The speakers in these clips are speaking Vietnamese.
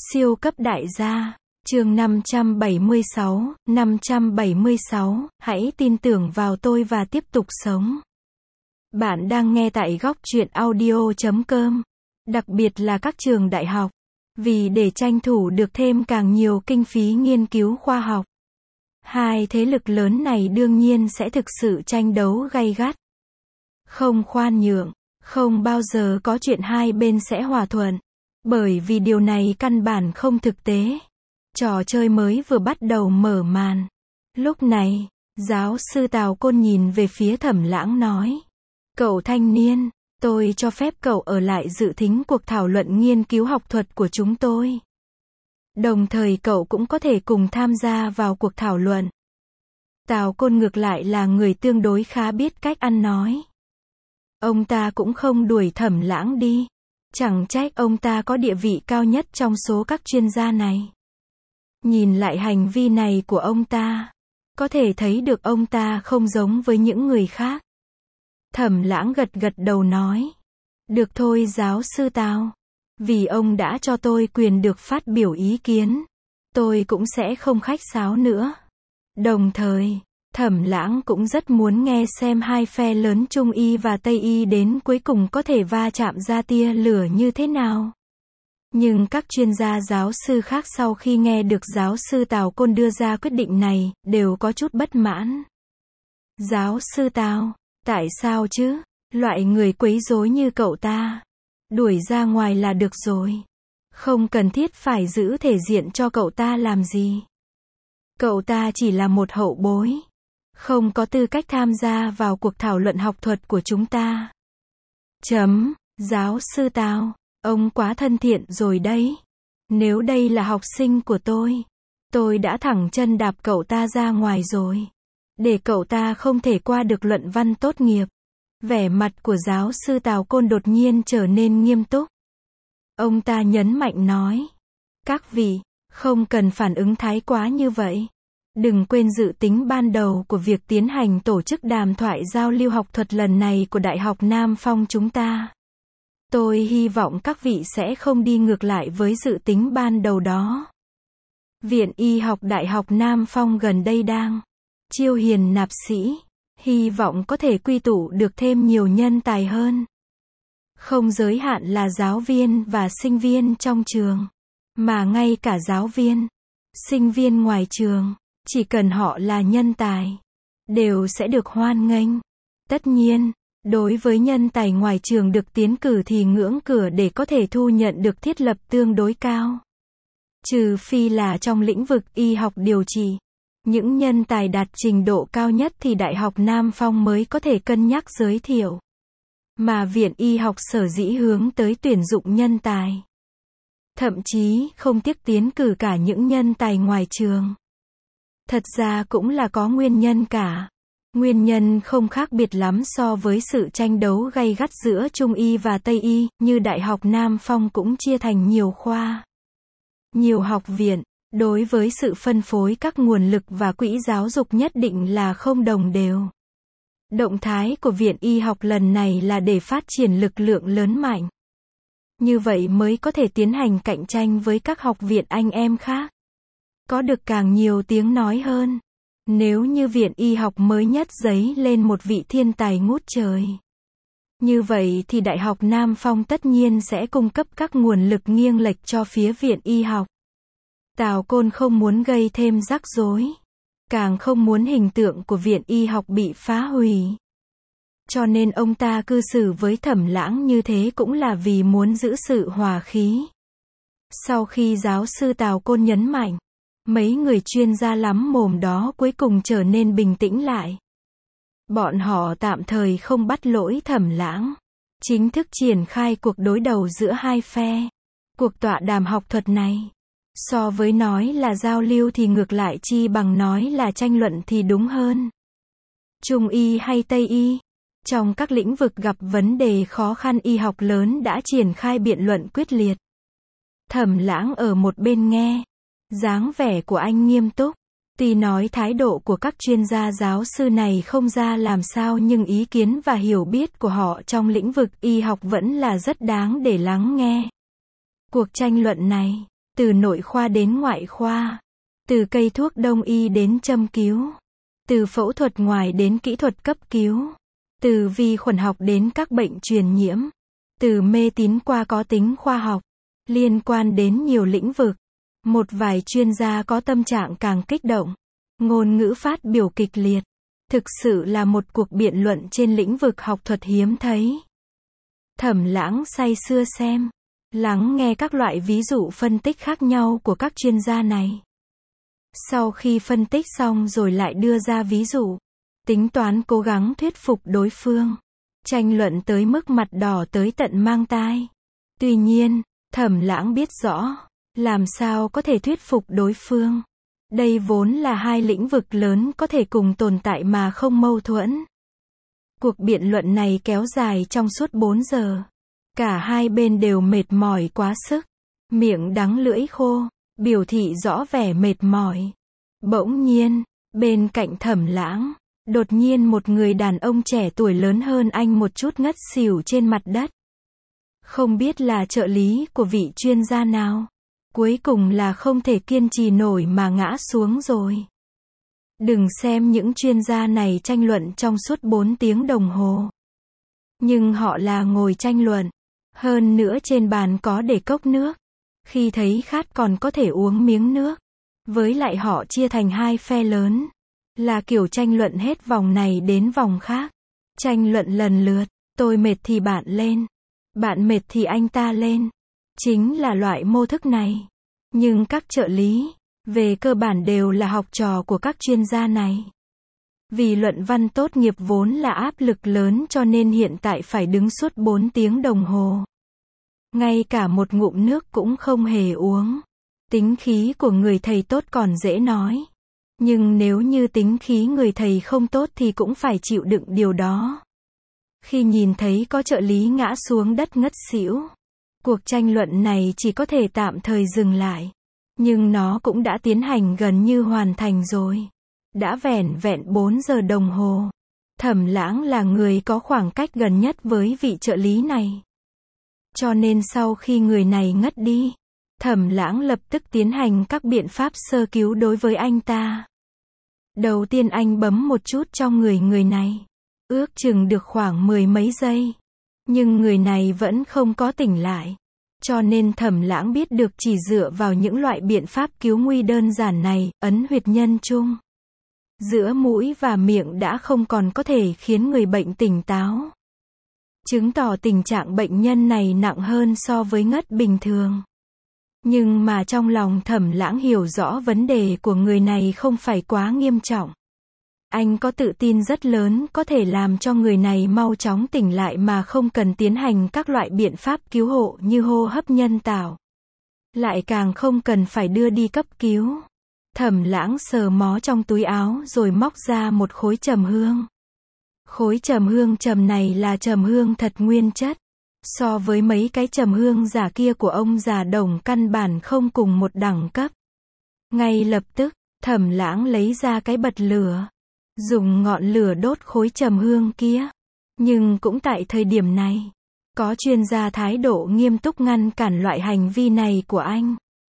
Siêu cấp đại gia. Chương 576, hãy tin tưởng vào tôi và tiếp tục sống. Bạn đang nghe tại góc truyện audio.com. Đặc biệt là các trường đại học. Vì để tranh thủ được thêm càng nhiều kinh phí nghiên cứu khoa học, hai thế lực lớn này đương nhiên sẽ thực sự tranh đấu gay gắt. Không khoan nhượng, không bao giờ có chuyện hai bên sẽ hòa thuận. Bởi vì điều này căn bản không thực tế. Trò chơi mới vừa bắt đầu mở màn. Lúc này, giáo sư Tào Côn nhìn về phía Thẩm Lãng nói: Cậu thanh niên, tôi cho phép cậu ở lại dự thính cuộc thảo luận nghiên cứu học thuật của chúng tôi. Đồng thời cậu cũng có thể cùng tham gia vào cuộc thảo luận. Tào Côn ngược lại là người tương đối khá biết cách ăn nói. Ông ta cũng không đuổi Thẩm Lãng đi. Chẳng trách ông ta có địa vị cao nhất trong số các chuyên gia này. Nhìn lại hành vi này của ông ta, có thể thấy được ông ta không giống với những người khác. Thẩm Lãng gật gật đầu nói: Được thôi giáo sư Tào. Vì ông đã cho tôi quyền được phát biểu ý kiến, tôi cũng sẽ không khách sáo nữa. Đồng thời, Thẩm Lãng cũng rất muốn nghe xem hai phe lớn Trung y và Tây y đến cuối cùng có thể va chạm ra tia lửa như thế nào. Nhưng các chuyên gia giáo sư khác sau khi nghe được giáo sư Tào Côn đưa ra quyết định này, đều có chút bất mãn. Giáo sư Tào, tại sao chứ? Loại người quấy rối như cậu ta, đuổi ra ngoài là được rồi. Không cần thiết phải giữ thể diện cho cậu ta làm gì. Cậu ta chỉ là một hậu bối, không có tư cách tham gia vào cuộc thảo luận học thuật của chúng ta. Giáo sư Tào, ông quá thân thiện rồi đấy. Nếu đây là học sinh của tôi đã thẳng chân đạp cậu ta ra ngoài rồi. Để cậu ta không thể qua được luận văn tốt nghiệp. Vẻ mặt của giáo sư Tào Côn đột nhiên trở nên nghiêm túc. Ông ta nhấn mạnh nói: Các vị, không cần phản ứng thái quá như vậy. Đừng quên dự tính ban đầu của việc tiến hành tổ chức đàm thoại giao lưu học thuật lần này của Đại học Nam Phong chúng ta. Tôi hy vọng các vị sẽ không đi ngược lại với dự tính ban đầu đó. Viện Y học Đại học Nam Phong gần đây đang chiêu hiền nạp sĩ, hy vọng có thể quy tụ được thêm nhiều nhân tài hơn. Không giới hạn là giáo viên và sinh viên trong trường, mà ngay cả giáo viên, sinh viên ngoài trường, chỉ cần họ là nhân tài, đều sẽ được hoan nghênh. Tất nhiên, đối với nhân tài ngoài trường được tiến cử thì ngưỡng cửa để có thể thu nhận được thiết lập tương đối cao. Trừ phi là trong lĩnh vực y học điều trị. Những nhân tài đạt trình độ cao nhất thì Đại học Nam Phong mới có thể cân nhắc giới thiệu. Mà Viện Y học sở dĩ hướng tới tuyển dụng nhân tài. Thậm chí không tiếc tiến cử cả những nhân tài ngoài trường. Thật ra cũng là có nguyên nhân cả. Nguyên nhân không khác biệt lắm so với sự tranh đấu gay gắt giữa Trung y và Tây y, như Đại học Nam Phong cũng chia thành nhiều khoa, nhiều học viện. Đối với sự phân phối các nguồn lực và quỹ giáo dục nhất định là không đồng đều. Động thái của Viện Y học lần này là để phát triển lực lượng lớn mạnh. Như vậy mới có thể tiến hành cạnh tranh với các học viện anh em khác. Có được càng nhiều tiếng nói hơn. Nếu như Viện Y học mới nhất giấy lên một vị thiên tài ngút trời. Như vậy thì Đại học Nam Phong tất nhiên sẽ cung cấp các nguồn lực nghiêng lệch cho phía Viện Y học. Tào Côn không muốn gây thêm rắc rối, càng không muốn hình tượng của Viện Y học bị phá hủy. Cho nên ông ta cư xử với Thẩm Lãng như thế cũng là vì muốn giữ sự hòa khí. Sau khi giáo sư Tào Côn nhấn mạnh, mấy người chuyên gia lắm mồm đó cuối cùng trở nên bình tĩnh lại. Bọn họ tạm thời không bắt lỗi Thẩm Lãng, chính thức triển khai cuộc đối đầu giữa hai phe. Cuộc tọa đàm học thuật này, so với nói là giao lưu thì ngược lại chi bằng nói là tranh luận thì đúng hơn. Trung y hay Tây y, trong các lĩnh vực gặp vấn đề khó khăn y học lớn đã triển khai biện luận quyết liệt. Thẩm Lãng ở một bên nghe, dáng vẻ của anh nghiêm túc. Tuy nói thái độ của các chuyên gia giáo sư này không ra làm sao nhưng ý kiến và hiểu biết của họ trong lĩnh vực y học vẫn là rất đáng để lắng nghe. Cuộc tranh luận này từ nội khoa đến ngoại khoa, từ cây thuốc đông y đến châm cứu, từ phẫu thuật ngoài đến kỹ thuật cấp cứu, từ vi khuẩn học đến các bệnh truyền nhiễm, từ mê tín qua có tính khoa học, liên quan đến nhiều lĩnh vực. Một vài chuyên gia có tâm trạng càng kích động, ngôn ngữ phát biểu kịch liệt. Thực sự là một cuộc biện luận trên lĩnh vực học thuật hiếm thấy. Thẩm Lãng say sưa xem, lắng nghe các loại ví dụ phân tích khác nhau của các chuyên gia này. Sau khi phân tích xong rồi lại đưa ra ví dụ, tính toán cố gắng thuyết phục đối phương. Tranh luận tới mức mặt đỏ tới tận mang tai. Tuy nhiên, Thẩm Lãng biết rõ, làm sao có thể thuyết phục đối phương. Đây vốn là hai lĩnh vực lớn có thể cùng tồn tại mà không mâu thuẫn. Cuộc biện luận này kéo dài trong suốt 4 giờ. Cả hai bên đều mệt mỏi quá sức. Miệng đắng lưỡi khô, biểu thị rõ vẻ mệt mỏi. Bỗng nhiên, bên cạnh Thẩm Lãng, đột nhiên một người đàn ông trẻ tuổi lớn hơn anh một chút ngất xỉu trên mặt đất. Không biết là trợ lý của vị chuyên gia nào. Cuối cùng là không thể kiên trì nổi mà ngã xuống rồi. Đừng xem những chuyên gia này tranh luận trong suốt 4 tiếng đồng hồ. Nhưng họ là ngồi tranh luận. Hơn nữa trên bàn có để cốc nước. Khi thấy khát còn có thể uống miếng nước. Với lại họ chia thành hai phe lớn. Là kiểu tranh luận hết vòng này đến vòng khác. Tranh luận lần lượt. Tôi mệt thì bạn lên. Bạn mệt thì anh ta lên. Chính là loại mô thức này. Nhưng các trợ lý, về cơ bản đều là học trò của các chuyên gia này. Vì luận văn tốt nghiệp vốn là áp lực lớn cho nên hiện tại phải đứng suốt 4 tiếng đồng hồ. Ngay cả một ngụm nước cũng không hề uống. Tính khí của người thầy tốt còn dễ nói. Nhưng nếu như tính khí người thầy không tốt thì cũng phải chịu đựng điều đó. Khi nhìn thấy có trợ lý ngã xuống đất ngất xỉu, cuộc tranh luận này chỉ có thể tạm thời dừng lại. Nhưng nó cũng đã tiến hành gần như hoàn thành rồi. Đã vẻn vẹn 4 giờ đồng hồ. Thẩm Lãng là người có khoảng cách gần nhất với vị trợ lý này. Cho nên sau khi người này ngất đi, Thẩm Lãng lập tức tiến hành các biện pháp sơ cứu đối với anh ta. Đầu tiên anh bấm một chút trong người này. Ước chừng được khoảng 10 mấy giây. Nhưng người này vẫn không có tỉnh lại. Cho nên Thẩm Lãng biết được chỉ dựa vào những loại biện pháp cứu nguy đơn giản này, ấn huyệt nhân trung giữa mũi và miệng đã không còn có thể khiến người bệnh tỉnh táo. Chứng tỏ tình trạng bệnh nhân này nặng hơn so với ngất bình thường. Nhưng mà trong lòng Thẩm Lãng hiểu rõ vấn đề của người này không phải quá nghiêm trọng. Anh có tự tin rất lớn có thể làm cho người này mau chóng tỉnh lại mà không cần tiến hành các loại biện pháp cứu hộ như hô hấp nhân tạo. Lại càng không cần phải đưa đi cấp cứu. Thẩm Lãng sờ mó trong túi áo rồi móc ra một khối trầm hương. Khối trầm hương trầm này là trầm hương thật nguyên chất. So với mấy cái trầm hương giả kia của ông già Đồng căn bản không cùng một đẳng cấp. Ngay lập tức, Thẩm Lãng lấy ra cái bật lửa. Dùng ngọn lửa đốt khối trầm hương kia. Nhưng cũng tại thời điểm này, có chuyên gia thái độ nghiêm túc ngăn cản loại hành vi này của anh.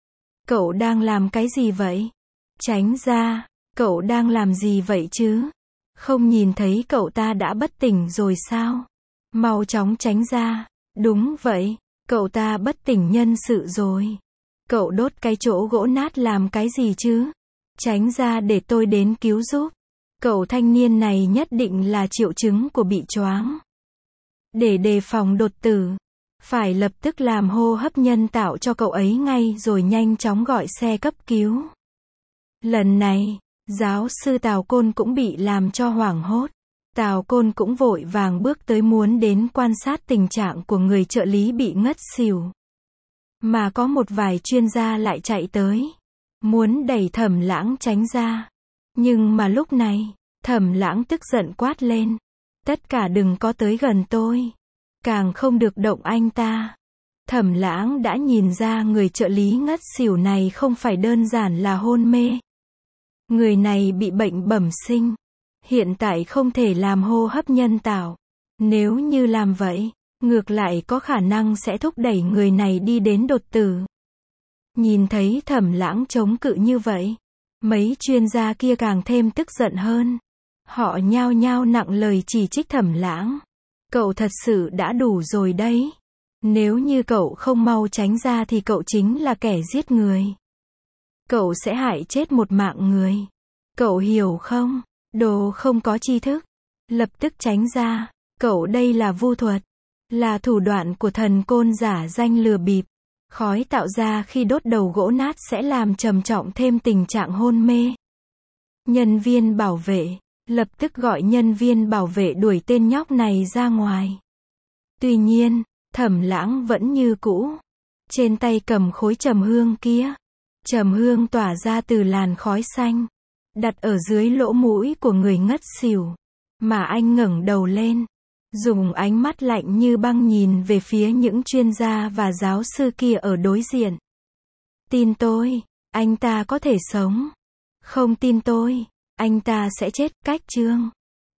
Cậu đang làm cái gì vậy? Tránh ra, cậu đang làm gì vậy chứ? Không nhìn thấy cậu ta đã bất tỉnh rồi sao? Mau chóng tránh ra. Đúng vậy, cậu ta bất tỉnh nhân sự rồi. Cậu đốt cái chỗ gỗ nát làm cái gì chứ? Tránh ra để tôi đến cứu giúp. Cậu thanh niên này nhất định là triệu chứng của bị choáng. Để đề phòng đột tử, phải lập tức làm hô hấp nhân tạo cho cậu ấy ngay rồi nhanh chóng gọi xe cấp cứu. Lần này, giáo sư Tào Côn cũng bị làm cho hoảng hốt. Tào Côn cũng vội vàng bước tới muốn đến quan sát tình trạng của người trợ lý bị ngất xỉu. Mà có một vài chuyên gia lại chạy tới, muốn đẩy Thẩm Lãng tránh ra. Nhưng mà lúc này, Thẩm Lãng tức giận quát lên. Tất cả đừng có tới gần tôi. Càng không được động anh ta. Thẩm Lãng đã nhìn ra người trợ lý ngất xỉu này không phải đơn giản là hôn mê. Người này bị bệnh bẩm sinh. Hiện tại không thể làm hô hấp nhân tạo. Nếu như làm vậy, ngược lại có khả năng sẽ thúc đẩy người này đi đến đột tử. Nhìn thấy Thẩm Lãng chống cự như vậy, mấy chuyên gia kia càng thêm tức giận hơn. Họ nhao nhao nặng lời chỉ trích Thẩm Lãng. Cậu thật sự đã đủ rồi đấy. Nếu như cậu không mau tránh ra thì cậu chính là kẻ giết người. Cậu sẽ hại chết một mạng người. Cậu hiểu không? Đồ không có tri thức. Lập tức tránh ra. Cậu đây là vu thuật. Là thủ đoạn của thần côn giả danh lừa bịp. Khói tạo ra khi đốt đầu gỗ nát sẽ làm trầm trọng thêm tình trạng hôn mê. Nhân viên bảo vệ. Lập tức gọi nhân viên bảo vệ đuổi tên nhóc này ra ngoài. Tuy nhiên, Thẩm Lãng vẫn như cũ. Trên tay cầm khối trầm hương kia. Trầm hương tỏa ra từ làn khói xanh. Đặt ở dưới lỗ mũi của người ngất xỉu. Mà anh ngẩng đầu lên. Dùng ánh mắt lạnh như băng nhìn về phía những chuyên gia và giáo sư kia ở đối diện. Tin tôi, anh ta có thể sống. Không tin tôi, anh ta sẽ chết. Cách chương